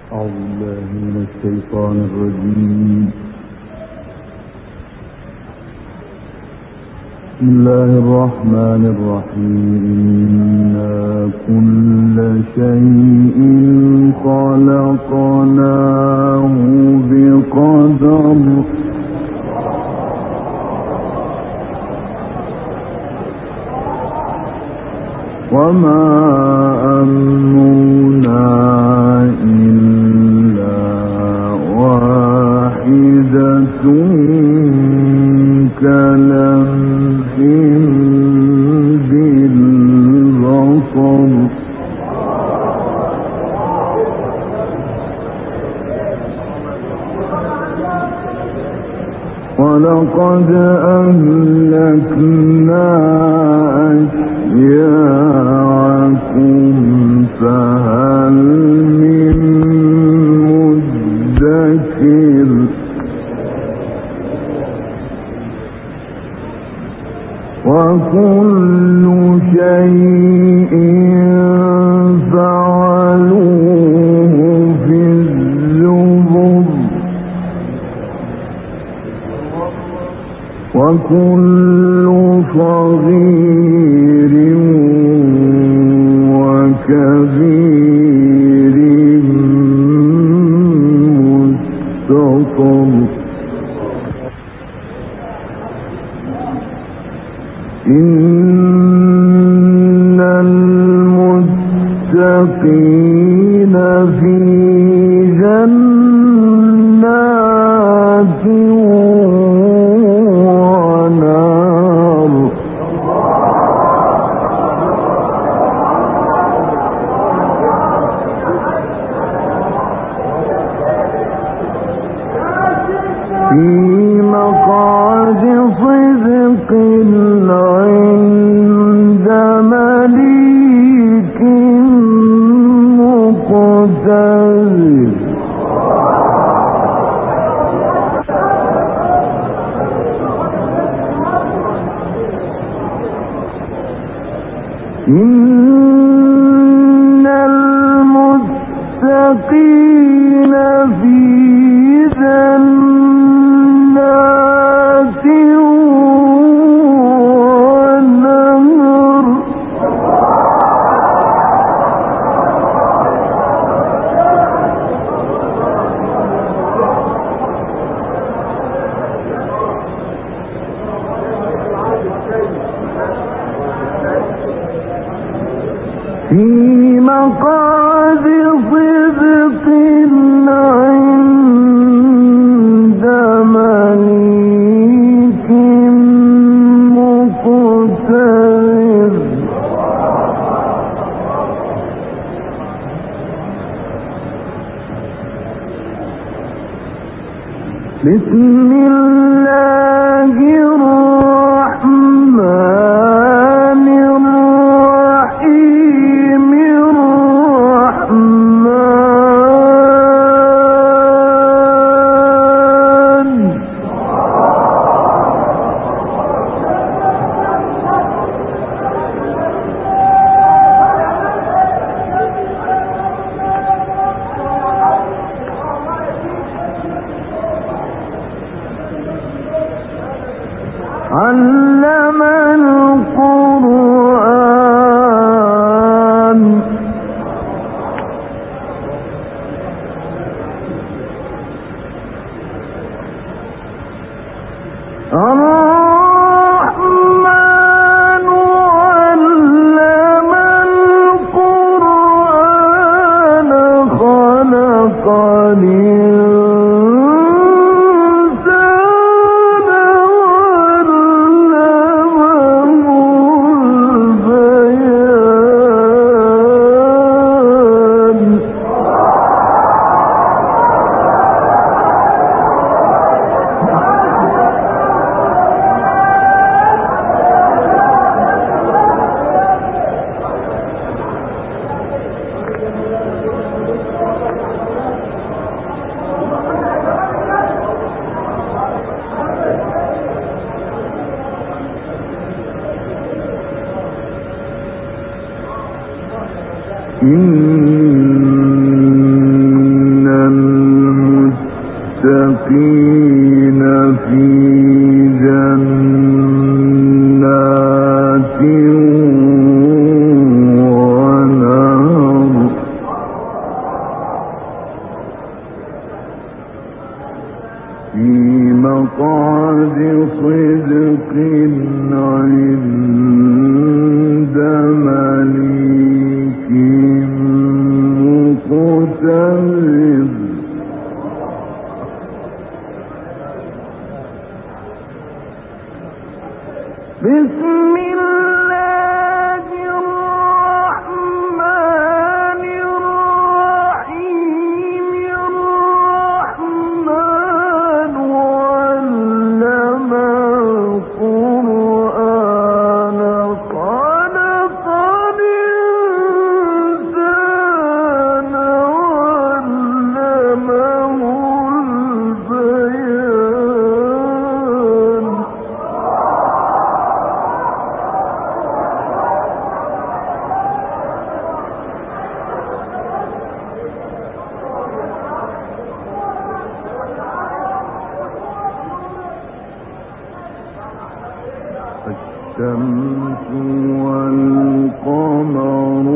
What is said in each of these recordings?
أعوذ بالله من الشيطان الرجيم. بسم الله الرحمن الرحيم. إنا كل شيء خلقناه بقدر وما أمرنا إلا واحدة كلمح بالبصر ولقد أهلكنا أشياعكم فهل من مدكر وكل شيء فعلوه في الزبر وكل صغير وكبير مستطر. إن المتقين في جنات ونار في مقعد صدق عند مليك مقتدر. إن المتقين في جنات ونهر في مقعد صدق عند مليك مقتدر. بسم الله الرحمن الرحيم. علم القرآن الرحمن علم القرآن خلق للمتقين في جنات ونهر في مقعد صدق عند مليك مقتدر. بسم الله الرحمن الرحيم. الرحمن علم القرآن خلق الإنسان علمه البيان. الشمس والقمر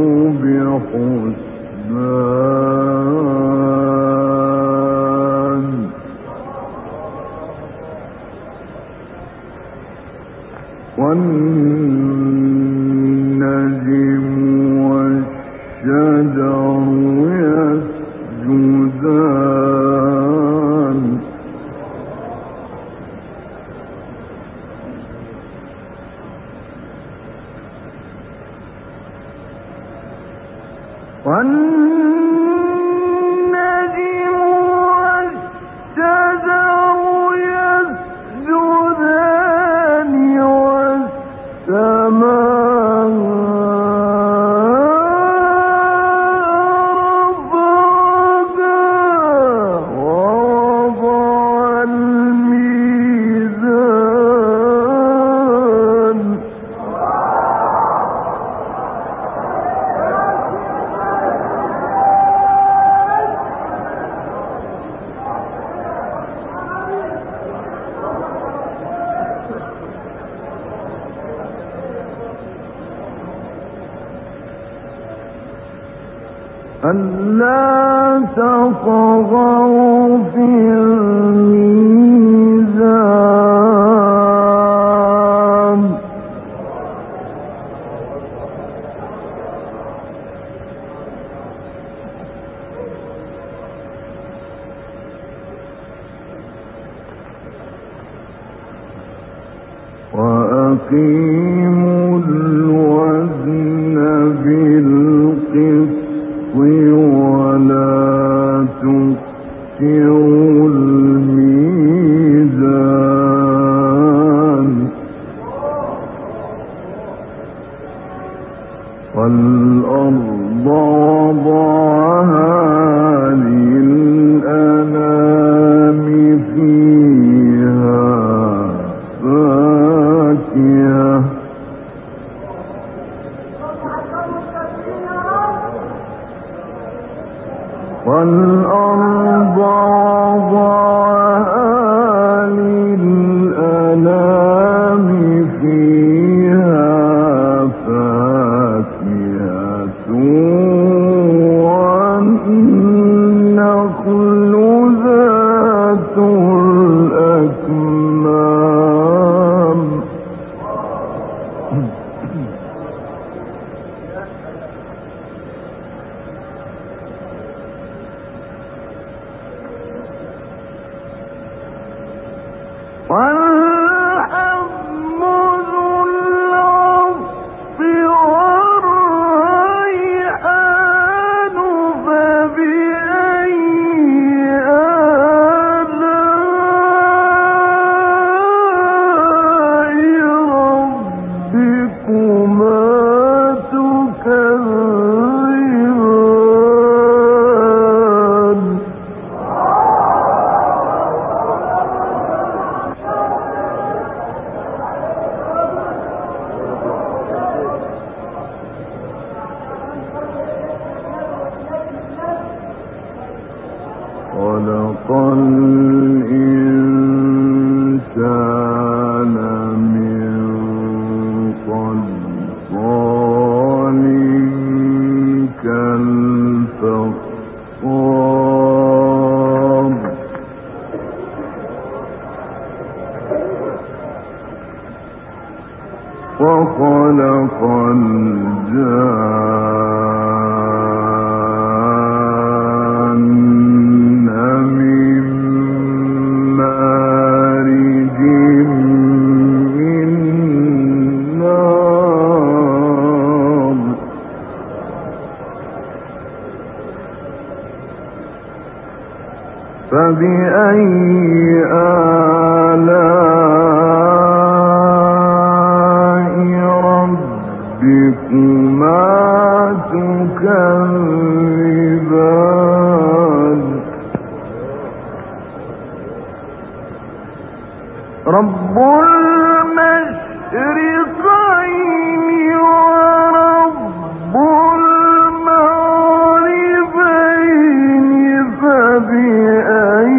بحسبان. والنجم والشجر يسجدان. والنجم والشجر يسجدان. والسماء رفعها ووضع الميزان. ألا تطغوا في الميزان. وأقيموا الوزن بالقسط ولا تخسروا الميزان. والأرض وضعها للأنام فيها فاكهة والأرض وضعها للأنام فيها فاكهة والنخل ذات الأكمام. خلق الإنسان من صلصال كالفخار وخلق الجان من مارج من نار فبأي ربكما تكذبان رب المشرقين ورب المغربين فبأي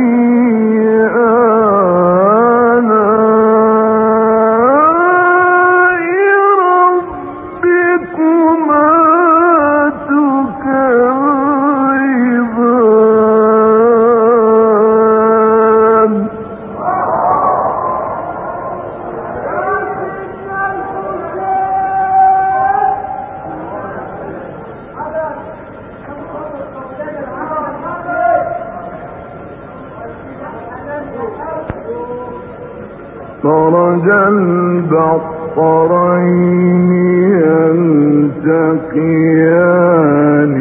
مرج البصرين يلتقيان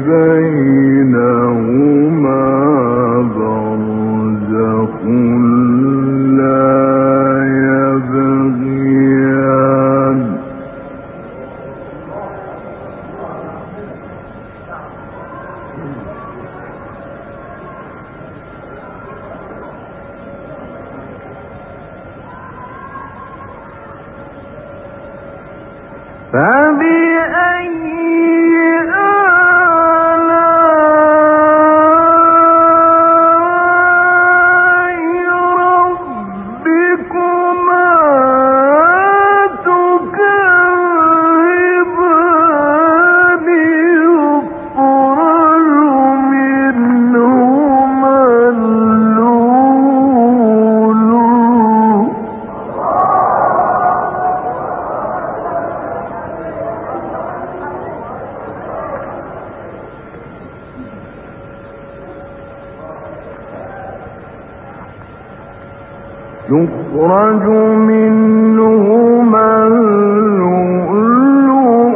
بينهما برزخ لا يبغيان فبأي آلاء ربكما تكذبان يخرج منهما اللؤلؤ يخرج منهما اللؤلؤ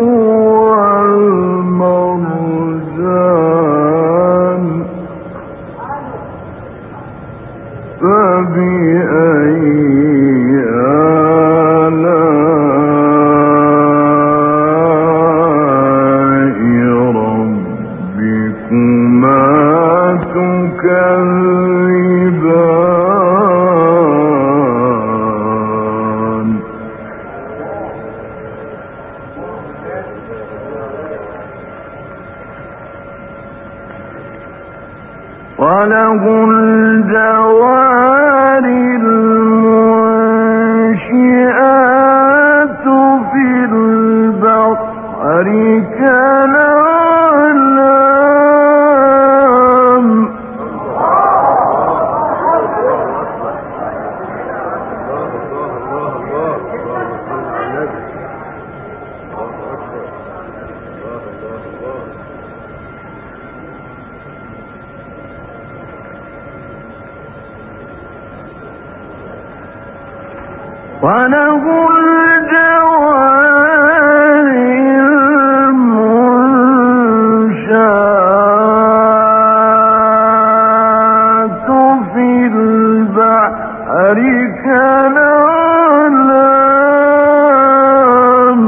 والمرجان فبأي آلاء ربكما تكذبان وله الجوار المنشآت في البحر كالأعلام وله الجوار المنشآت في البحر كالأعلام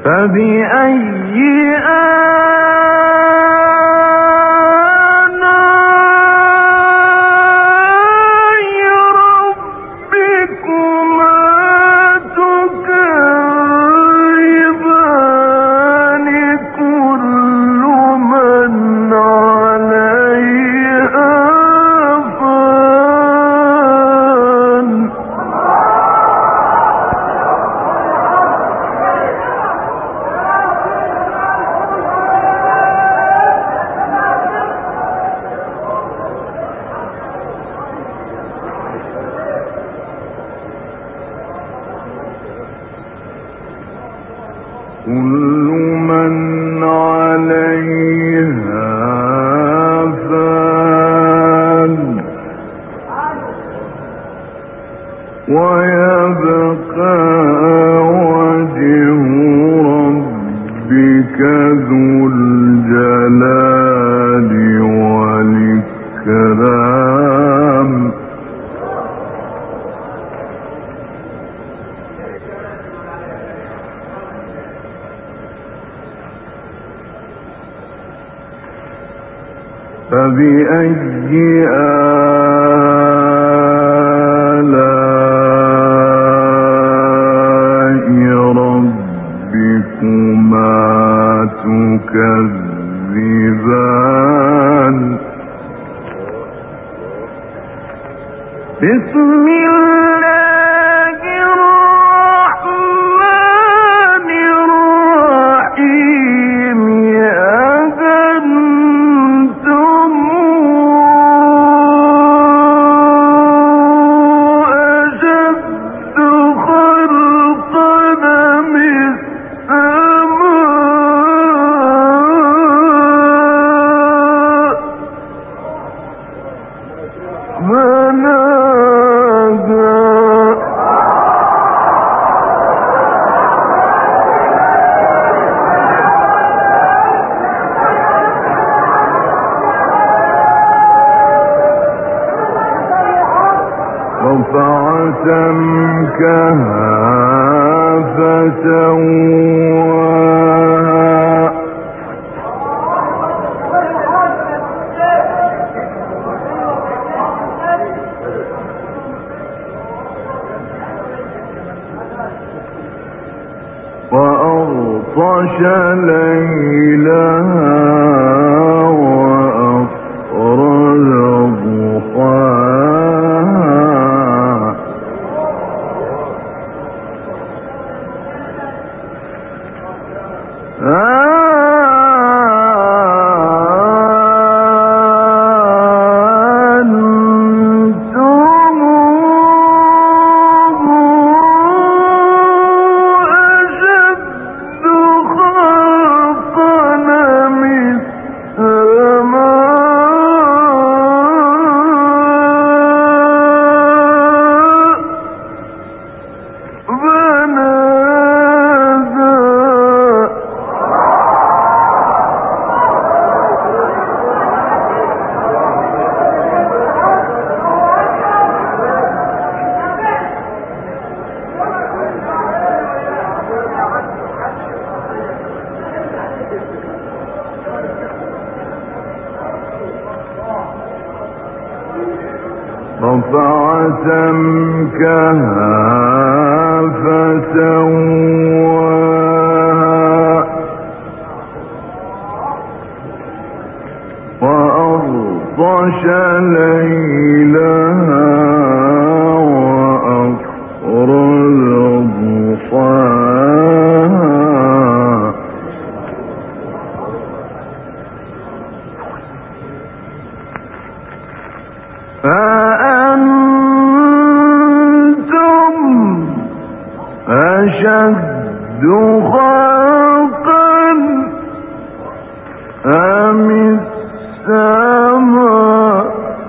فبأي كل من عليها فان ويبقى وجه ربك ذو الجلال والإكرام فبأي آلاء ربكما تكذبان بسم الله الرحمن الرحيم رفع سمكها فسواها وأغطش ليلها وأخرج ضحاها رفع سمكها فسواها وأغطش ليلها وأخرج ضحاها أأنتم أشد خلقا أم السماء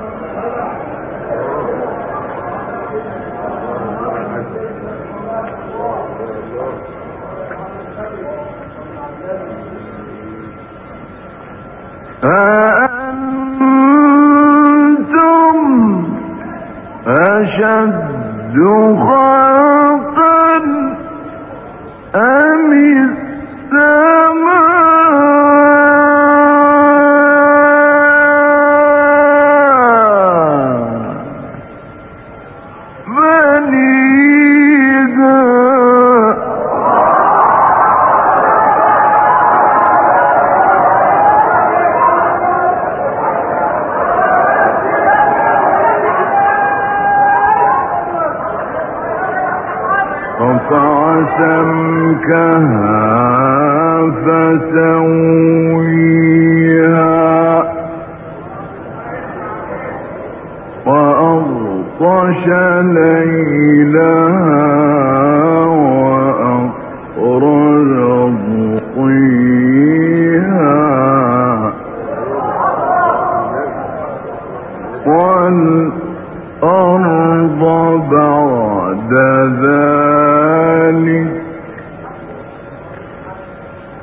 أأنتم أشد خلقا أم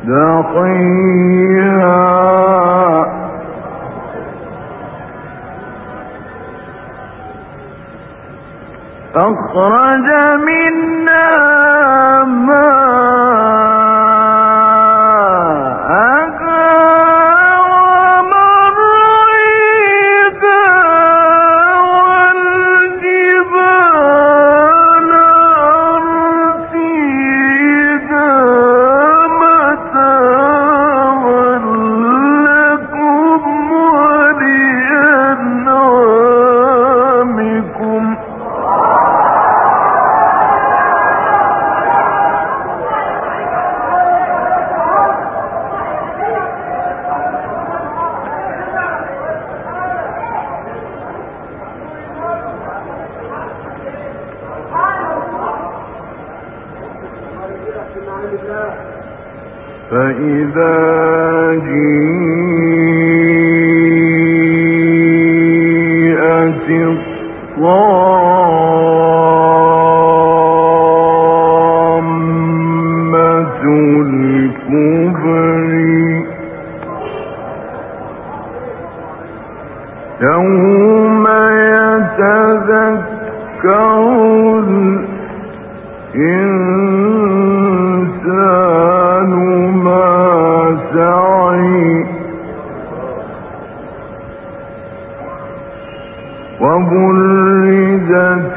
أخرج منها فإذا جيءت الطامة الكبرى يوم يتذكر الإنسان ما سعى وبرزت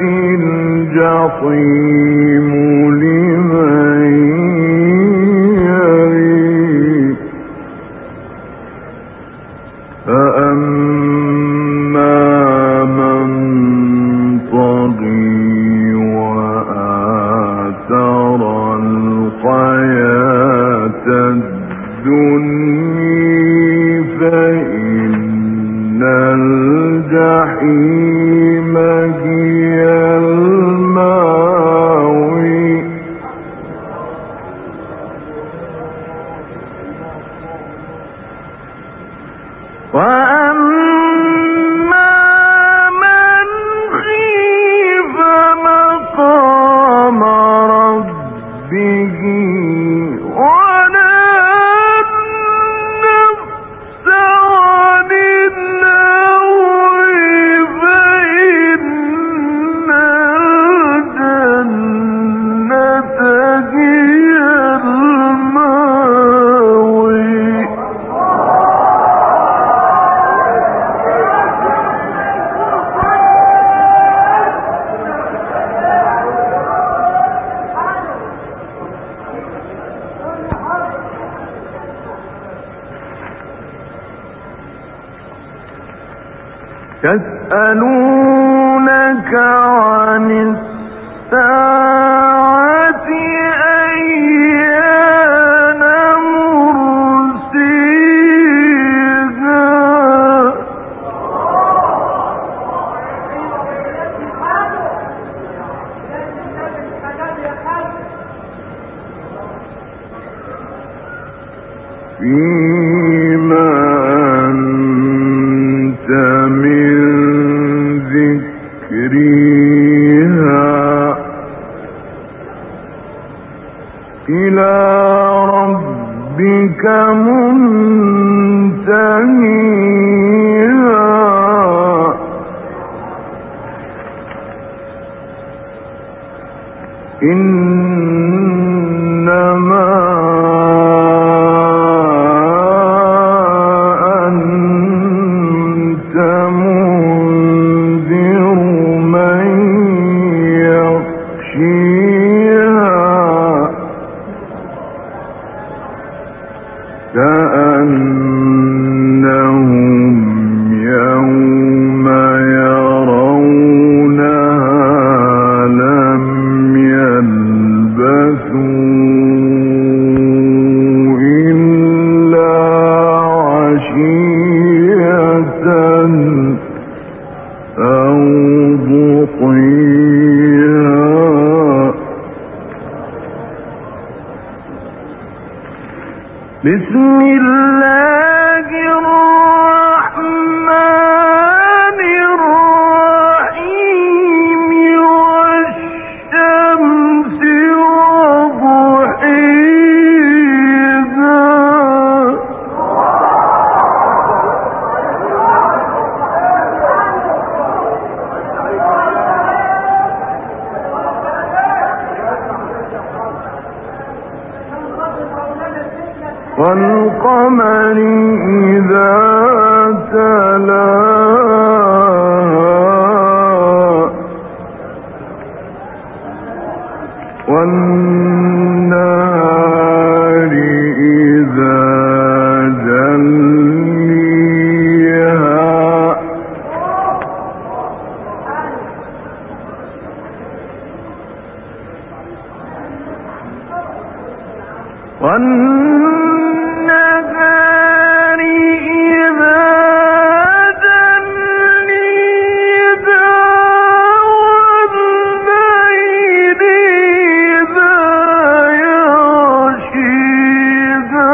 الجحيم لمن يرى فأما من طغى وآثر الحياة الدنيا فإن الجحيم هي المأوى وأما من خيف مقام ربه ونهى النفس عن الهوى فإن الجنة هي المأوى يسألونك عن الساعة أيان مرسيها فيما أنت من ذكرها إلى ربك منتهيها إنما أنت منذر من يخشيها كأنهم يوم يرونها لم يلبثوا إلا عشية أو ضحيها بسم الله الرحمن الرحيم والشمس وضحيها والقمر إذا تلاها والنهار إذا جليها والنهار إذا جليها والليل إذا يغشيها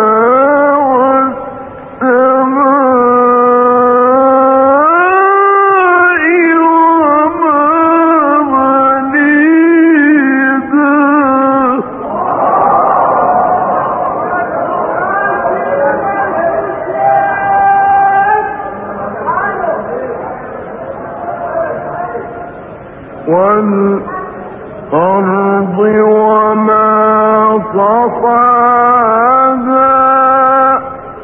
والسماء وما بنيها والأرض وما طحاها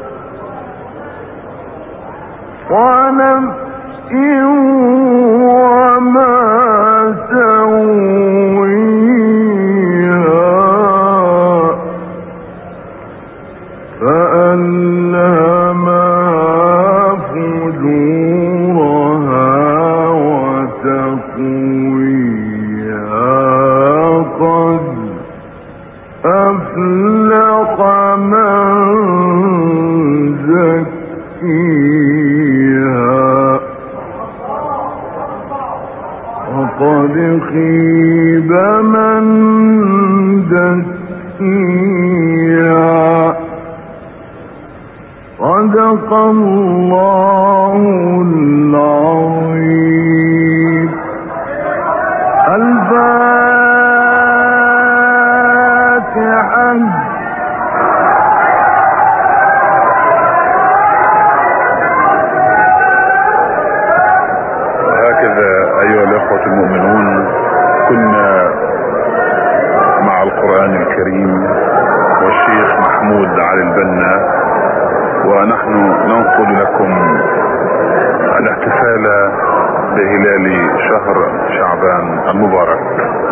ونفس وما سويها فألهمها فجورها وتقويها قد أفلح من زكيها وقد خيب من دسيها صدق الله العظيم. الفاتحة. وهكذا أيها الأخوة المؤمنون كنا مع القرآن الكريم والشيخ محمود علي البنا، ونحن ننقل لكم الاحتفال بهلال شهر شعبان المبارك.